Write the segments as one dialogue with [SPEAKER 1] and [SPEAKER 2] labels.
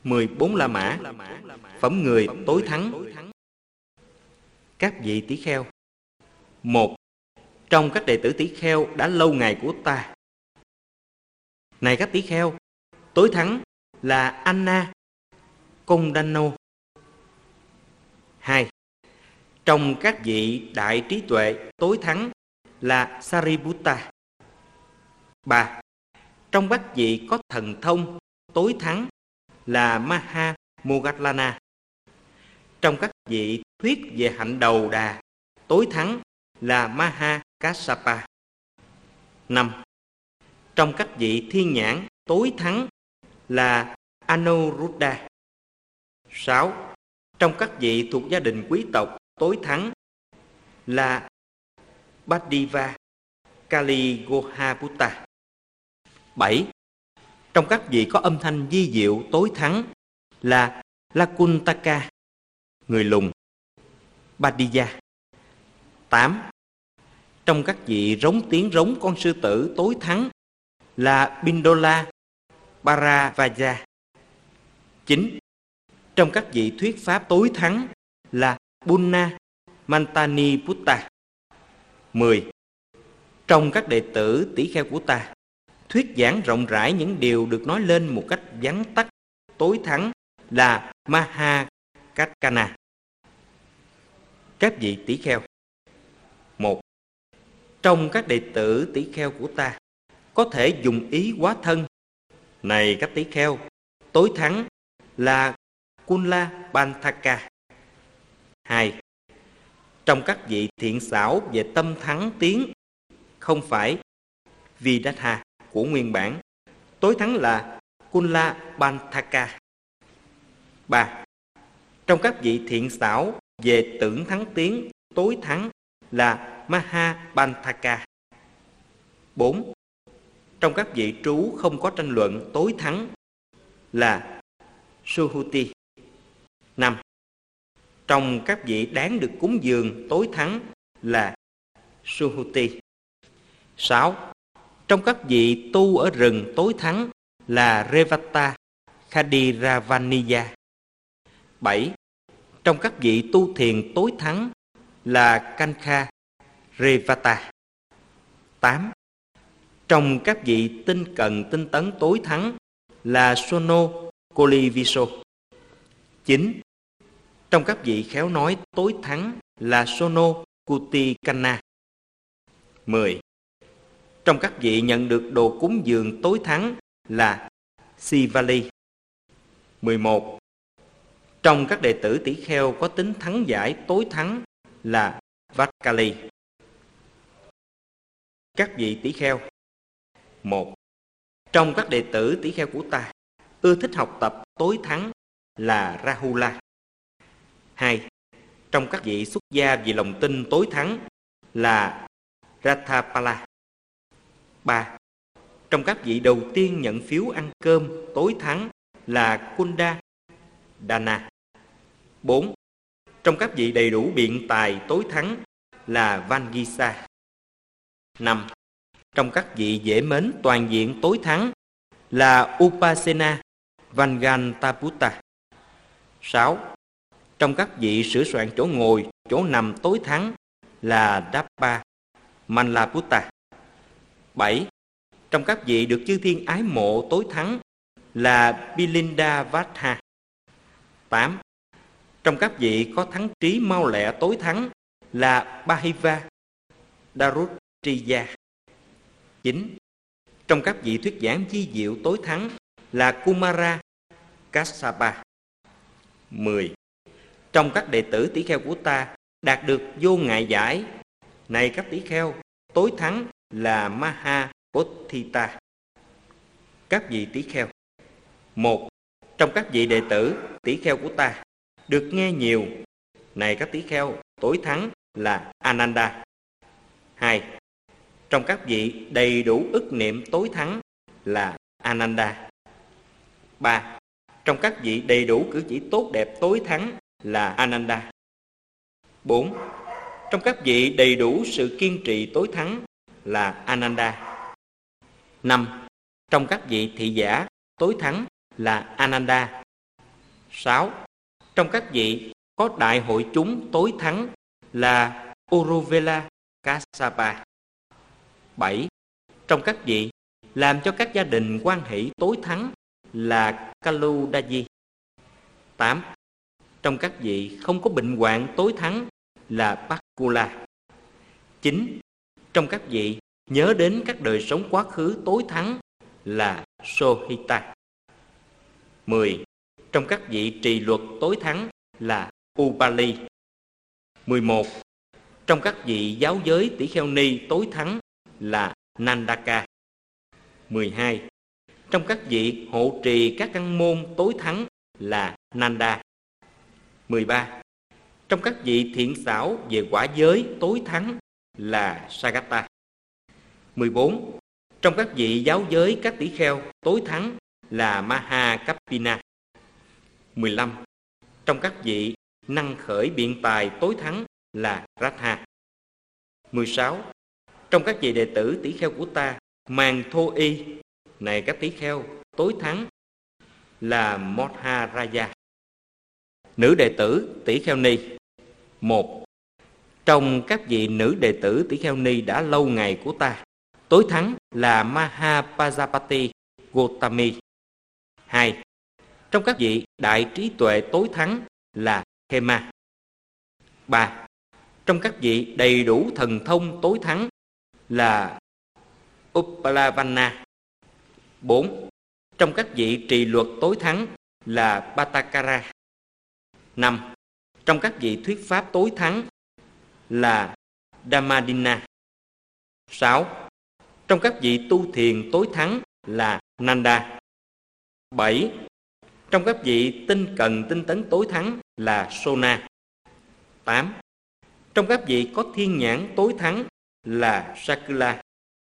[SPEAKER 1] 14 La Mã, phẩm người tối thắng. Các vị tỷ kheo. 1. Trong các đệ tử tỷ kheo đã lâu ngày của ta. Này các tỷ kheo, tối thắng là Anna Kondano. 2. Trong các vị đại trí tuệ tối thắng là Sariputta. 3. Trong các vị có thần thông tối thắng là Maha Moggallana. Trong các vị thuyết về hạnh đầu đà tối thắng là Maha Kassapa. 5. Trong các vị thiên nhãn tối thắng là Anuruddha. 6. Trong các vị thuộc gia đình quý tộc tối thắng là Bhaddiva Kaligohaputta. 7. Trong các vị có âm thanh vi diệu tối thắng là Lakuntaka, người lùn, Bhaddiya. 8. Trong các vị rống tiếng rống con sư tử tối thắng là Pindola Paravaja. 9. Trong các vị thuyết pháp tối thắng là Punna Mantaniputta. 10. Trong các đệ tử tỷ kheo của ta, thuyết giảng rộng rãi những điều được nói lên một cách vắn tắt tối thắng là Maha Kaccana. Các vị tỷ kheo. 1. Trong các đệ tử tỷ kheo của ta có thể dùng ý hóa thân. Này các tỷ kheo, tối thắng là Kunla Bantaka. 2. Trong các vị thiện xảo về tâm thắng tiếng, không phải Vidatha của nguyên bản, tối thắng là Kunla Bantaka. 3. Trong các vị thiện xảo về tưởng thắng tiếng, tối thắng là Maha Bantaka. 4. Trong các vị trú không có tranh luận tối thắng là Suhuti. 5. Trong các vị đáng được cúng dường tối thắng là Suhuti. 6. Trong các vị tu ở rừng tối thắng là Revata Khadiravaniya. 7. Trong các vị tu thiền tối thắng là Kankha Revata. 8. Trong các vị tinh cần tinh tấn tối thắng là Sono Koliviso. 9. Trong các vị khéo nói tối thắng là Sono Kutikana. 10. Trong các vị nhận được đồ cúng dường tối thắng là Sivali. 11. Trong các đệ tử tỷ kheo có tính thắng giải tối thắng là Vatkali. Các vị tỷ kheo. 1. Trong các đệ tử tỷ kheo của ta, ưa thích học tập tối thắng là Rahula. 2. Trong các vị xuất gia vì lòng tin tối thắng là Rathapala. 3. Trong các vị đầu tiên nhận phiếu ăn cơm tối thắng là Kunda Dana. 4. Trong các vị đầy đủ biện tài tối thắng là Vangisa. 5. Trong các vị dễ mến toàn diện tối thắng là Upasena Vangantaputta. 6. Trong các vị sửa soạn chỗ ngồi, chỗ nằm tối thắng là Dappa Manlaputta. 7. Trong các vị được chư thiên ái mộ tối thắng là Bilindavata. 8. Trong các vị có thắng trí mau lẹ tối thắng là Bahiva Darutriya. 9. Trong các vị thuyết giảng vi diệu tối thắng là Kumara Kassapa. 10. Trong các đệ tử tỷ kheo của ta đạt được vô ngại giải. Này các tỷ kheo, tối thắng là Maha Bodhita. Các vị tỷ kheo. 1. Trong các vị đệ tử tỷ kheo của ta được nghe nhiều. Này các tỷ kheo, tối thắng là Ananda. 2. Trong các vị đầy đủ ức niệm tối thắng là Ananda. 3. Trong các vị đầy đủ cử chỉ tốt đẹp tối thắng là Ananda. 4. Trong các vị đầy đủ sự kiên trì tối thắng là Ananda. 5. Trong các vị thị giả tối thắng là Ananda. 6. Trong các vị có đại hội chúng tối thắng là Uruvela Kassapa. 7. Trong các vị làm cho các gia đình hoan hỷ tối thắng là Kaludaji. 8. Trong các vị không có bệnh hoạn tối thắng là Pakula. 9. Trong các vị nhớ đến các đời sống quá khứ tối thắng là Sohita. 10. Trong các vị trì luật tối thắng là Upali. 11. Trong các vị giáo giới tỷ kheo ni tối thắng là Nandaka. 12. Trong các vị hộ trì các căn môn tối thắng là Nanda. 13. Trong các vị thiện xảo về quả giới tối thắng là Sagata. 14. Trong các vị giáo giới các tỷ kheo tối thắng là Mahakapina. 15. Trong các vị năng khởi biện tài tối thắng là Ratha. 16. Trong các vị đệ tử tỷ kheo của ta màng thô y, này các tỷ kheo tối thắng là Modharaja. Nữ đệ tử tỷ kheo ni. 1. Trong các vị nữ đệ tử tỷ kheo ni đã lâu ngày của ta, tối thắng là Mahapajapati Gotami. 2. Trong các vị đại trí tuệ tối thắng là Hema. 3. Trong các vị đầy đủ thần thông tối thắng là Uppalavanna. 4. Trong các vị trì luật tối thắng là Patakara. 5. Trong các vị thuyết pháp tối thắng là Dhammadina. 6. Trong các vị tu thiền tối thắng là Nanda. 7. Trong các vị tinh cần tinh tấn tối thắng là Sona. 8. Trong các vị có thiên nhãn tối thắng là Sakula.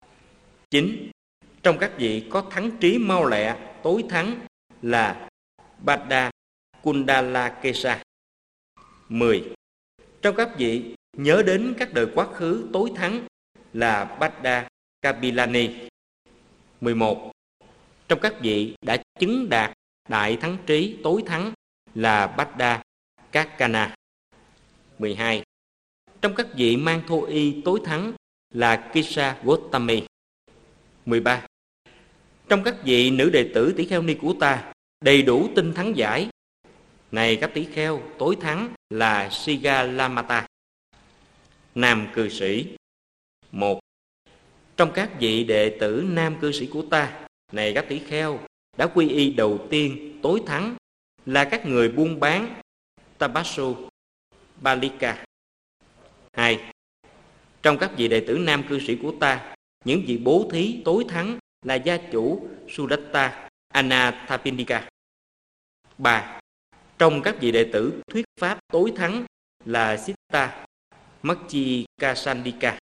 [SPEAKER 1] 9. Trong các vị có thắng trí mau lẹ tối thắng là Bada Kundalakesa. 10. Trong các vị nhớ đến các đời quá khứ tối thắng là Bada Kabilani. 11. Trong các vị đã chứng đạt đại thắng trí tối thắng là Bada Kakana. 12. Trong các vị mang thô y tối thắng là Kisa Gotami. 13. Trong các vị nữ đệ tử tỷ kheo ni của ta đầy đủ tinh thắng giải, này các tỷ kheo tối thắng là Sigalamata. Nam cư sĩ. 1. Trong các vị đệ tử nam cư sĩ của ta, này các tỷ kheo đã quy y đầu tiên tối thắng là các người buôn bán Tabasu Balika. 2. Trong các vị đệ tử nam cư sĩ của ta, những vị bố thí tối thắng là gia chủ Sudatta Anathapindika. 3. Trong các vị đệ tử thuyết pháp tối thắng là Sitta Makchikasandika.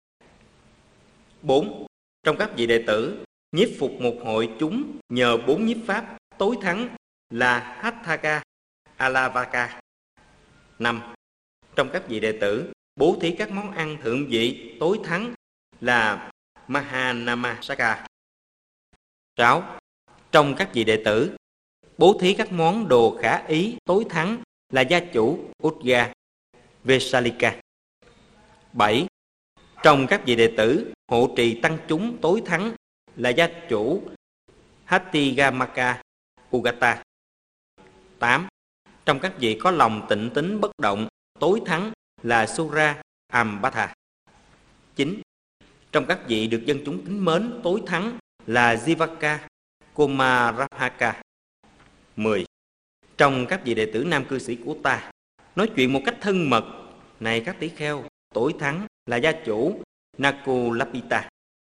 [SPEAKER 1] 4. Trong các vị đệ tử nhiếp phục một hội chúng nhờ 4 nhiếp pháp tối thắng là Hatthaka Alavaka. 5. Trong các vị đệ tử bố thí các món ăn thượng vị tối thắng là Mahanamasaka. 6. Trong các vị đệ tử bố thí các món đồ khả ý tối thắng là gia chủ Udga Vesalika. 7. Trong các vị đệ tử hộ trì tăng chúng tối thắng là gia chủ Hattigamaka Ugata. 8. Trong các vị có lòng tịnh tín bất động tối thắng là Sura Ambata. 9. Trong các vị được dân chúng kính mến tối thắng là Jivaka Kumarahaka. 10. Trong các vị đệ tử nam cư sĩ của ta nói chuyện một cách thân mật, này các tỷ kheo tối thắng là gia chủ Nakulapita.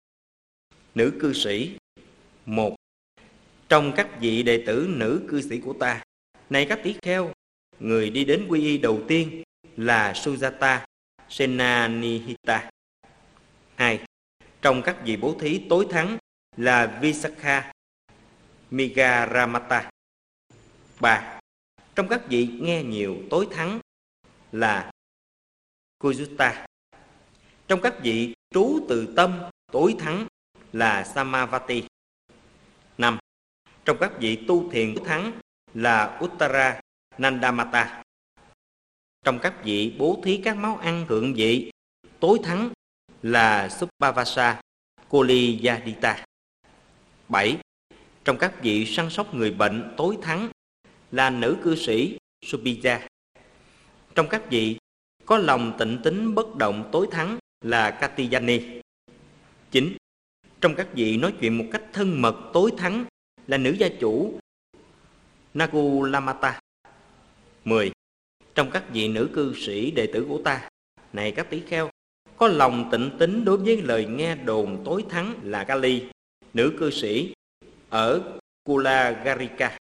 [SPEAKER 1] Nữ cư sĩ. 1. Trong các vị đệ tử nữ cư sĩ của ta, này các tỷ kheo, người đi đến quy y đầu tiên là Sujata Senanihita. 2. Trong các vị bố thí tối thắng là Visakha Migaramata. 3. Trong các vị nghe nhiều tối thắng là Kujutta. Trong các vị trú từ tâm tối thắng là Samavati. 5. Trong các vị tu thiền tối thắng là Uttara Nandamata. Trong các vị bố thí các món ăn thượng vị, tối thắng là Suppavasa Koliyadita. 7. Trong các vị săn sóc người bệnh, tối thắng là nữ cư sĩ Subija. Trong các vị có lòng tịnh tín bất động, tối thắng là Katiyani. 9. Trong các vị nói chuyện một cách thân mật, tối thắng là nữ gia chủ Nagulamata. 10. Trong các vị nữ cư sĩ đệ tử của ta, này các tỷ kheo, có lòng tịnh tín đối với lời nghe đồn, tối thắng là Kali, nữ cư sĩ ở Kulagarika.